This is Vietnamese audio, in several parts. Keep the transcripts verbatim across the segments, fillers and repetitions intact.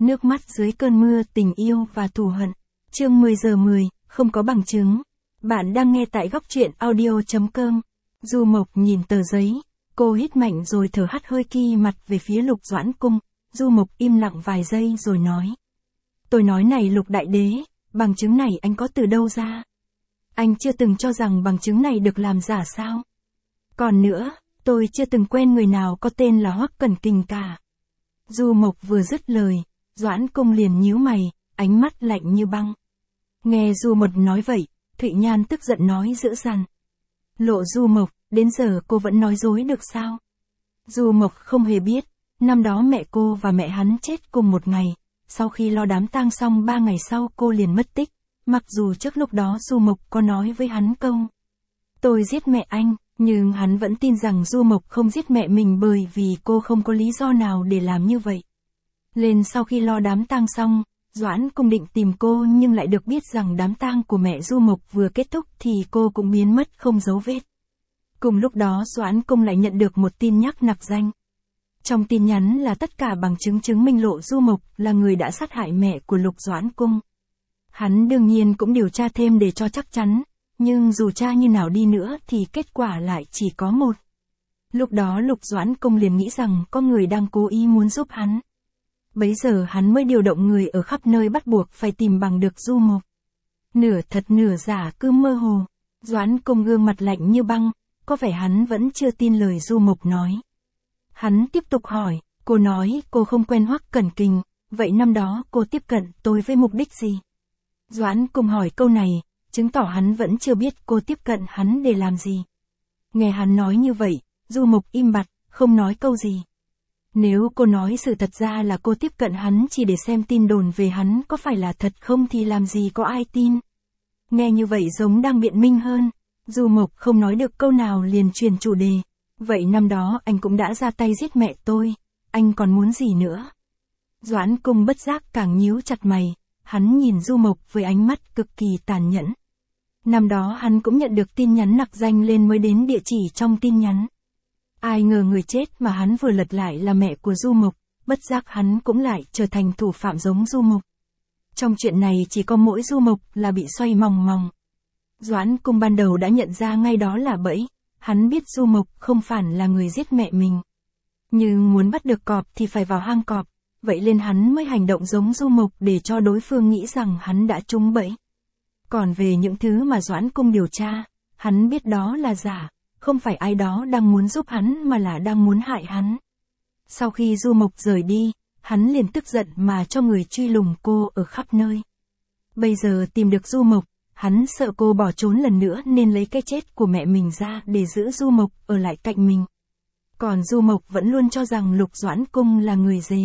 Nước mắt dưới cơn mưa tình yêu và thù hận. Chương mười giờ mười, không có bằng chứng. Bạn đang nghe tại góc truyện audio chấm com. Du Mộc nhìn tờ giấy, cô hít mạnh rồi thở hắt hơi ki mặt về phía Lục Doãn Cung. Du Mộc im lặng vài giây rồi nói. Tôi nói này Lục Đại Đế, bằng chứng này anh có từ đâu ra? Anh chưa từng cho rằng bằng chứng này được làm giả sao? Còn nữa, tôi chưa từng quen người nào có tên là Hoắc Cẩn Kình cả. Du Mộc vừa dứt lời, Doãn Cung liền nhíu mày, ánh mắt lạnh như băng. Nghe Du Mộc nói vậy, Thụy Nhan tức giận nói dữ dằn. Lộ Du Mộc, đến giờ cô vẫn nói dối được sao? Du Mộc không hề biết, năm đó mẹ cô và mẹ hắn chết cùng một ngày, sau khi lo đám tang xong ba ngày sau cô liền mất tích, mặc dù trước lúc đó Du Mộc có nói với hắn câu. Tôi giết mẹ anh, nhưng hắn vẫn tin rằng Du Mộc không giết mẹ mình bởi vì cô không có lý do nào để làm như vậy. Lên sau khi lo đám tang xong, Doãn Cung định tìm cô nhưng lại được biết rằng đám tang của mẹ Du Mộc vừa kết thúc thì cô cũng biến mất không dấu vết. Cùng lúc đó Doãn Cung lại nhận được một tin nhắc nặc danh. Trong tin nhắn là tất cả bằng chứng chứng minh Lộ Du Mộc là người đã sát hại mẹ của Lục Doãn Cung. Hắn đương nhiên cũng điều tra thêm để cho chắc chắn, nhưng dù tra như nào đi nữa thì kết quả lại chỉ có một. Lúc đó Lục Doãn Cung liền nghĩ rằng có người đang cố ý muốn giúp hắn. Bấy giờ hắn mới điều động người ở khắp nơi bắt buộc phải tìm bằng được Du Mộc. Nửa thật nửa giả cứ mơ hồ, Doãn Cung gương mặt lạnh như băng, có vẻ hắn vẫn chưa tin lời Du Mộc nói. Hắn tiếp tục hỏi, cô nói cô không quen Hoắc Cẩn Kình, vậy năm đó cô tiếp cận tôi với mục đích gì? Doãn Cung hỏi câu này, chứng tỏ hắn vẫn chưa biết cô tiếp cận hắn để làm gì. Nghe hắn nói như vậy, Du Mộc im bặt, không nói câu gì. Nếu cô nói sự thật ra là cô tiếp cận hắn chỉ để xem tin đồn về hắn có phải là thật không thì làm gì có ai tin. Nghe như vậy giống đang biện minh hơn, Du Mộc không nói được câu nào liền chuyển chủ đề. Vậy năm đó anh cũng đã ra tay giết mẹ tôi, anh còn muốn gì nữa? Doãn Cung bất giác càng nhíu chặt mày, hắn nhìn Du Mộc với ánh mắt cực kỳ tàn nhẫn. Năm đó hắn cũng nhận được tin nhắn nặc danh lên mới đến địa chỉ trong tin nhắn. Ai ngờ người chết mà hắn vừa lật lại là mẹ của Du Mộc, bất giác hắn cũng lại trở thành thủ phạm giống Du Mộc. Trong chuyện này chỉ có mỗi Du Mộc là bị xoay mòng mòng. Doãn Cung ban đầu đã nhận ra ngay đó là bẫy, hắn biết Du Mộc không phải là người giết mẹ mình. Nhưng muốn bắt được cọp thì phải vào hang cọp, vậy nên hắn mới hành động giống Du Mộc để cho đối phương nghĩ rằng hắn đã trúng bẫy. Còn về những thứ mà Doãn Cung điều tra, hắn biết đó là giả. Không phải ai đó đang muốn giúp hắn mà là đang muốn hại hắn. Sau khi Du Mộc rời đi, hắn liền tức giận mà cho người truy lùng cô ở khắp nơi. Bây giờ tìm được Du Mộc, hắn sợ cô bỏ trốn lần nữa nên lấy cái chết của mẹ mình ra để giữ Du Mộc ở lại cạnh mình. Còn Du Mộc vẫn luôn cho rằng Lục Doãn Cung là người dế.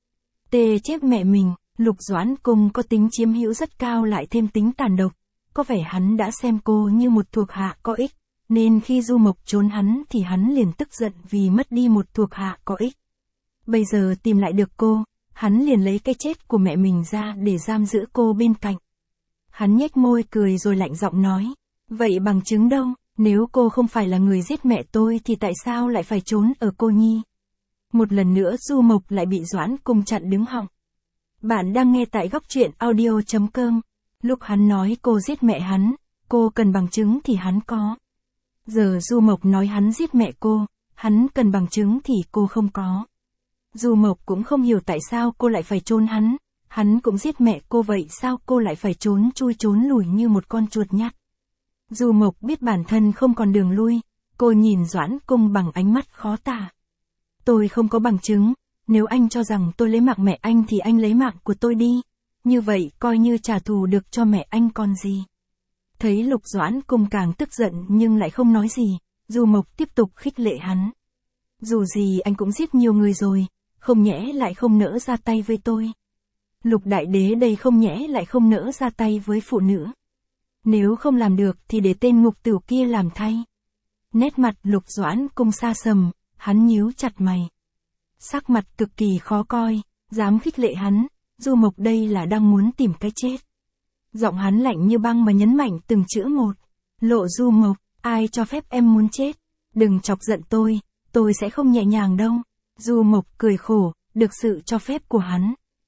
Tê chết mẹ mình, Lục Doãn Cung có tính chiếm hữu rất cao lại thêm tính tàn độc. Có vẻ hắn đã xem cô như một thuộc hạ có ích. Nên khi Du Mộc trốn hắn thì hắn liền tức giận vì mất đi một thuộc hạ có ích. Bây giờ tìm lại được cô, hắn liền lấy cái chết của mẹ mình ra để giam giữ cô bên cạnh. Hắn nhếch môi cười rồi lạnh giọng nói, vậy bằng chứng đâu, nếu cô không phải là người giết mẹ tôi thì tại sao lại phải trốn ở Cô Nhi? Một lần nữa Du Mộc lại bị Doãn Cung chặn đứng họng. Bạn đang nghe tại góc truyện audio chấm com. Lúc hắn nói cô giết mẹ hắn, cô cần bằng chứng thì hắn có. Giờ Du Mộc nói hắn giết mẹ cô, hắn cần bằng chứng thì cô không có. Du Mộc cũng không hiểu tại sao cô lại phải trốn hắn, hắn cũng giết mẹ cô vậy sao cô lại phải trốn chui trốn lùi như một con chuột nhắt. Du Mộc biết bản thân không còn đường lui, cô nhìn Doãn Cung bằng ánh mắt khó tả. Tôi không có bằng chứng, nếu anh cho rằng tôi lấy mạng mẹ anh thì anh lấy mạng của tôi đi, như vậy coi như trả thù được cho mẹ anh còn gì. Thấy Lục Doãn Cung càng tức giận nhưng lại không nói gì, Du Mộc tiếp tục khích lệ hắn. Dù gì anh cũng giết nhiều người rồi, không nhẽ lại không nỡ ra tay với tôi. Lục Đại Đế đây không nhẽ lại không nỡ ra tay với phụ nữ. Nếu không làm được thì để tên ngục tửu kia làm thay. Nét mặt Lục Doãn Cung xa sầm, hắn nhíu chặt mày. Sắc mặt cực kỳ khó coi, dám khích lệ hắn, Du Mộc đây là đang muốn tìm cái chết. Giọng hắn lạnh như băng mà nhấn mạnh từng chữ một. Lộ Du Mộc, ai cho phép em muốn chết? Đừng chọc giận tôi, tôi sẽ không nhẹ nhàng đâu. Du Mộc cười khổ, được sự cho phép của hắn.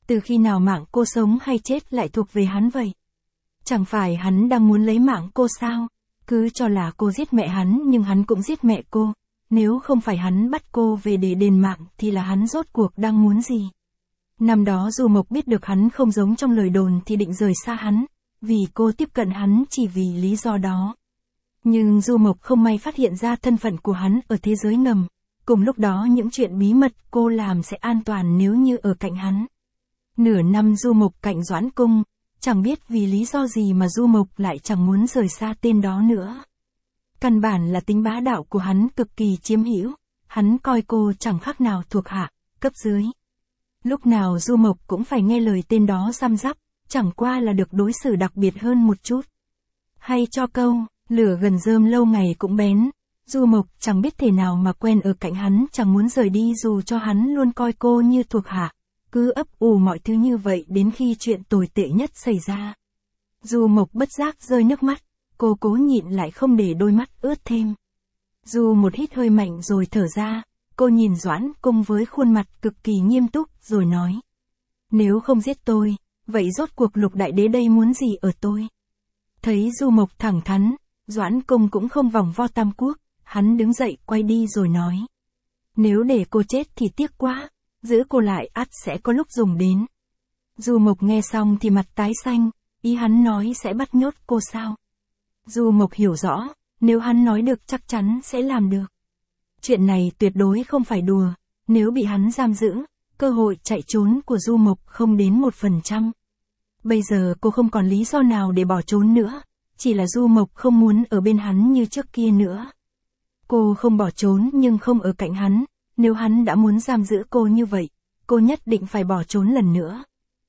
Từ khi nào mạng cô sống hay chết lại thuộc về hắn vậy? Chẳng phải hắn đang muốn lấy mạng cô sao? Cứ cho là cô giết mẹ hắn nhưng hắn cũng giết mẹ cô. Nếu không phải hắn bắt cô về để đền mạng thì là hắn rốt cuộc đang muốn gì? Năm đó Du Mộc biết được hắn không giống trong lời đồn thì định rời xa hắn, vì cô tiếp cận hắn chỉ vì lý do đó. Nhưng Du Mộc không may phát hiện ra thân phận của hắn ở thế giới ngầm. Cùng lúc đó những chuyện bí mật cô làm sẽ an toàn nếu như ở cạnh hắn. Nửa năm Du Mộc cạnh Doãn Cung, chẳng biết vì lý do gì mà Du Mộc lại chẳng muốn rời xa tên đó nữa. Căn bản là tính bá đạo của hắn cực kỳ chiếm hữu, hắn coi cô chẳng khác nào thuộc hạ, cấp dưới. Lúc nào Du Mộc cũng phải nghe lời tên đó răm rắp, chẳng qua là được đối xử đặc biệt hơn một chút. Hay cho câu, lửa gần rơm lâu ngày cũng bén, Du Mộc chẳng biết thể nào mà quen ở cạnh hắn, chẳng muốn rời đi dù cho hắn luôn coi cô như thuộc hạ. Cứ ấp ủ mọi thứ như vậy đến khi chuyện tồi tệ nhất xảy ra. Du Mộc bất giác rơi nước mắt, cô cố nhịn lại không để đôi mắt ướt thêm. Du một hít hơi mạnh rồi thở ra, cô nhìn Doãn Cung với khuôn mặt cực kỳ nghiêm túc rồi nói. Nếu không giết tôi, vậy rốt cuộc Lục Đại Đế đây muốn gì ở tôi? Thấy Du Mộc thẳng thắn, Doãn Cung cũng không vòng vo tam quốc, hắn đứng dậy quay đi rồi nói. Nếu để cô chết thì tiếc quá. Giữ cô lại ắt sẽ có lúc dùng đến. Du Mộc nghe xong thì mặt tái xanh, ý hắn nói sẽ bắt nhốt cô sao? Du Mộc hiểu rõ, nếu hắn nói được chắc chắn sẽ làm được. Chuyện này tuyệt đối không phải đùa, nếu bị hắn giam giữ, cơ hội chạy trốn của Du Mộc không đến một phần trăm. Bây giờ cô không còn lý do nào để bỏ trốn nữa, chỉ là Du Mộc không muốn ở bên hắn như trước kia nữa. Cô không bỏ trốn nhưng không ở cạnh hắn. Nếu hắn đã muốn giam giữ cô như vậy, cô nhất định phải bỏ trốn lần nữa.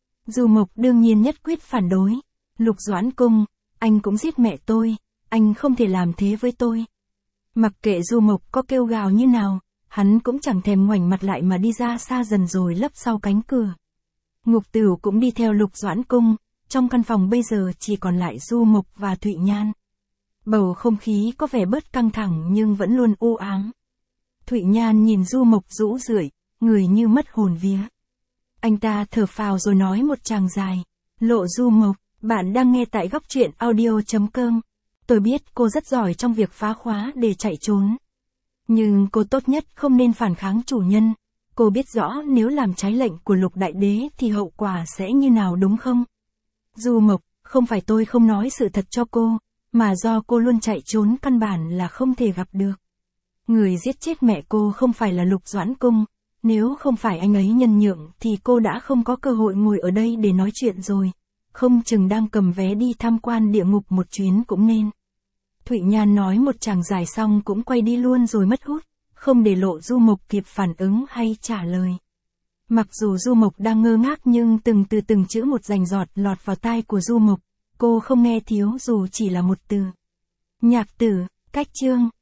Du Mộc đương nhiên nhất quyết phản đối. Lục Doãn Cung, anh cũng giết mẹ tôi, anh không thể làm thế với tôi. Mặc kệ Du Mộc có kêu gào như nào, hắn cũng chẳng thèm ngoảnh mặt lại mà đi ra xa dần rồi lấp sau cánh cửa. Ngục Tửu cũng đi theo Lục Doãn Cung, trong căn phòng bây giờ chỉ còn lại Du Mộc và Thụy Nhan. Bầu không khí có vẻ bớt căng thẳng nhưng vẫn luôn u ám. Thụy Nhan nhìn Du Mộc rũ rượi, người như mất hồn vía. Anh ta thở phào rồi nói một tràng dài. Lộ Du Mộc, bạn đang nghe tại góc truyện audio chấm com. Tôi biết cô rất giỏi trong việc phá khóa để chạy trốn. Nhưng cô tốt nhất không nên phản kháng chủ nhân. Cô biết rõ nếu làm trái lệnh của Lục Đại Đế thì hậu quả sẽ như nào đúng không? Du Mộc, không phải tôi không nói sự thật cho cô, mà do cô luôn chạy trốn căn bản là không thể gặp được. Người giết chết mẹ cô không phải là Lục Doãn Cung, nếu không phải anh ấy nhân nhượng thì cô đã không có cơ hội ngồi ở đây để nói chuyện rồi, không chừng đang cầm vé đi tham quan địa ngục một chuyến cũng nên. Thụy Nhan nói một tràng dài xong cũng quay đi luôn rồi mất hút, không để Lộ Du Mộc kịp phản ứng hay trả lời. Mặc dù Du Mộc đang ngơ ngác nhưng từng từ từng chữ một rành rọt lọt vào tai của Du Mộc, cô không nghe thiếu dù chỉ là một từ. Nhạc Tử, cách chương.